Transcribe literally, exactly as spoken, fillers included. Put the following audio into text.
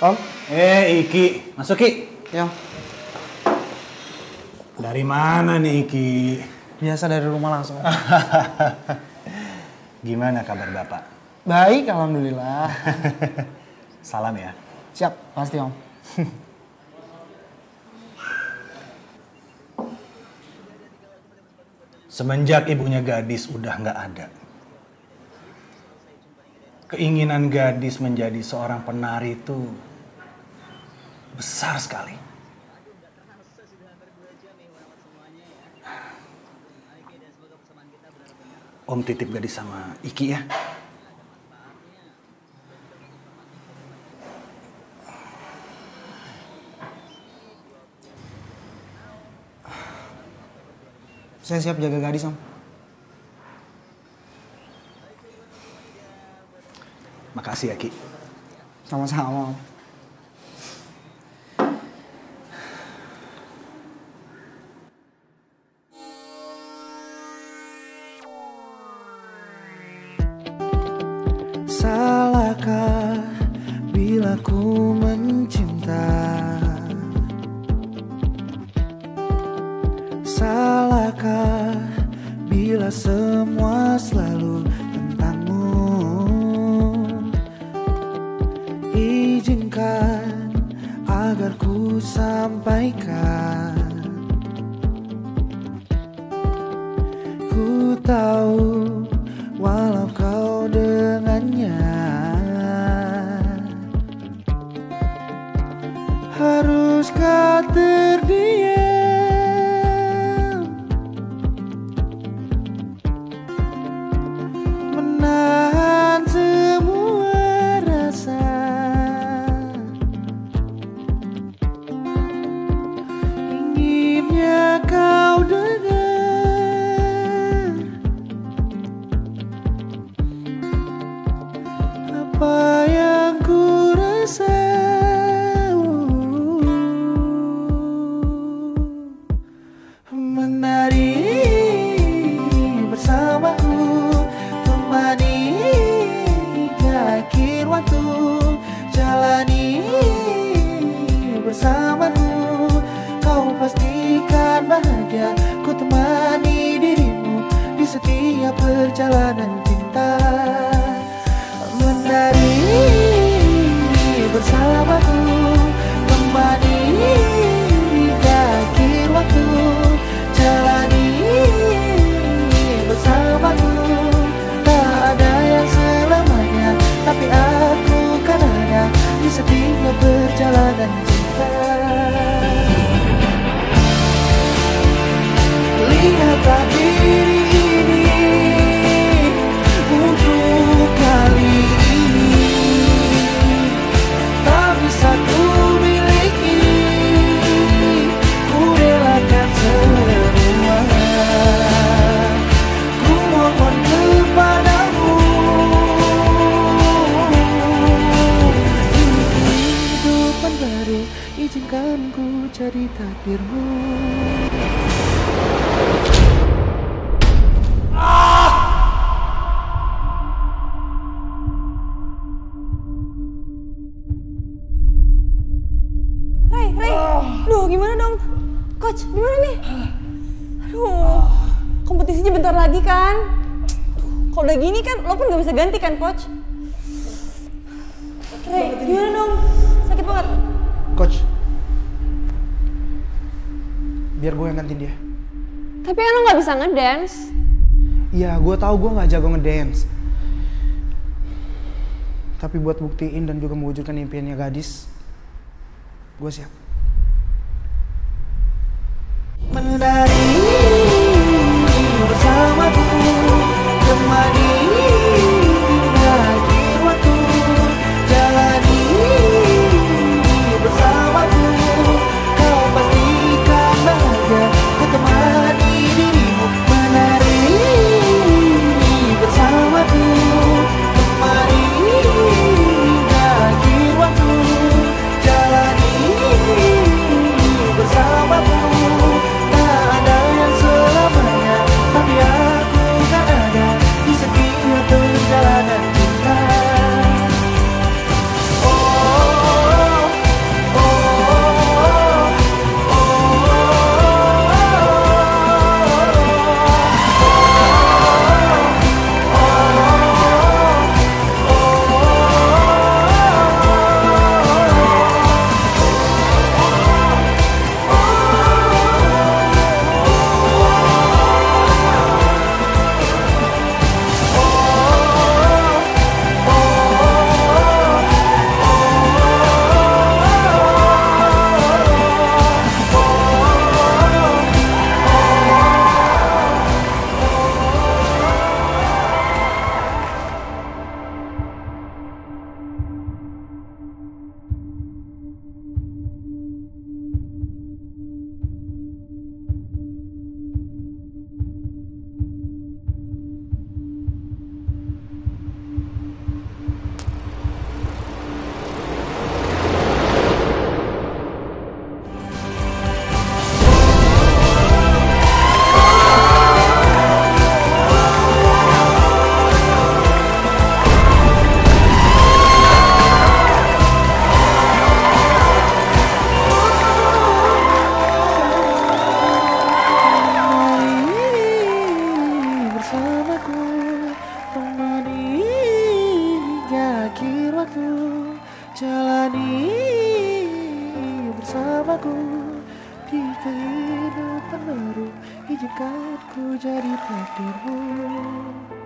Om. Eh, Iki. Masuk, Ki. Ya. Dari mana nih, Iki? Biasa dari rumah langsung. Gimana kabar Bapak? Baik, alhamdulillah. Salam ya. Siap, pasti Om. Semenjak ibunya Gadis udah nggak ada, keinginan Gadis menjadi seorang penari itu besar sekali. Om titip Gadis sama Iki ya. Saya siap jaga Gadis, Om. Makasih ya, Ki. Sama-sama, Om. Salahkah bila ku mencinta? Salahkah bila semua selalu tentangmu? Izinkan agar ku sampaikan. Ku tahu walau kau dengannya haruskah terdiam menahan semua rasa? Inginnya kau dengar apa yang ku rasa. Menari bersamaku, temani hingga akhir waktu. Jalani bersamaku, kau pastikan bahagia. Ku temani dirimu di setiap perjalanan cinta. Menari bersamaku, temani hingga akhir waktu. Jalani bersamaku, tak ada yang selamanya, tapi aku kan ada di setiap perjalanan cinta. Lihatlah diri ini untuk kali ini, tak bisa ku miliki, ku relakan semua. Ku mohon kepadamu, kehidupan baru, izinkan ku jadi takdirmu. Ray, Ray, duh gimana dong? Coach, gimana nih? Aduh, kompetisinya bentar lagi kan? Kalau udah gini kan, lo pun gak bisa ganti kan, Coach? Ray, gimana dong? Sakit banget. Coach, biar gue yang gantiin dia. Tapi kan lo gak bisa ngedance. Iya, gue tahu gue nggak jago ngedance. Tapi buat buktiin dan juga mewujudkan impiannya Gadis, gue siap. Menari bersamaku, temani hingga akhir waktu. Jalani bersamaku, kau pastikan bahagia. Ku temani dirimu. Menari bersamaku, temani hingga akhir waktu. Jalani bersamaku, tak ada Izinkan ku jadi takdirmu.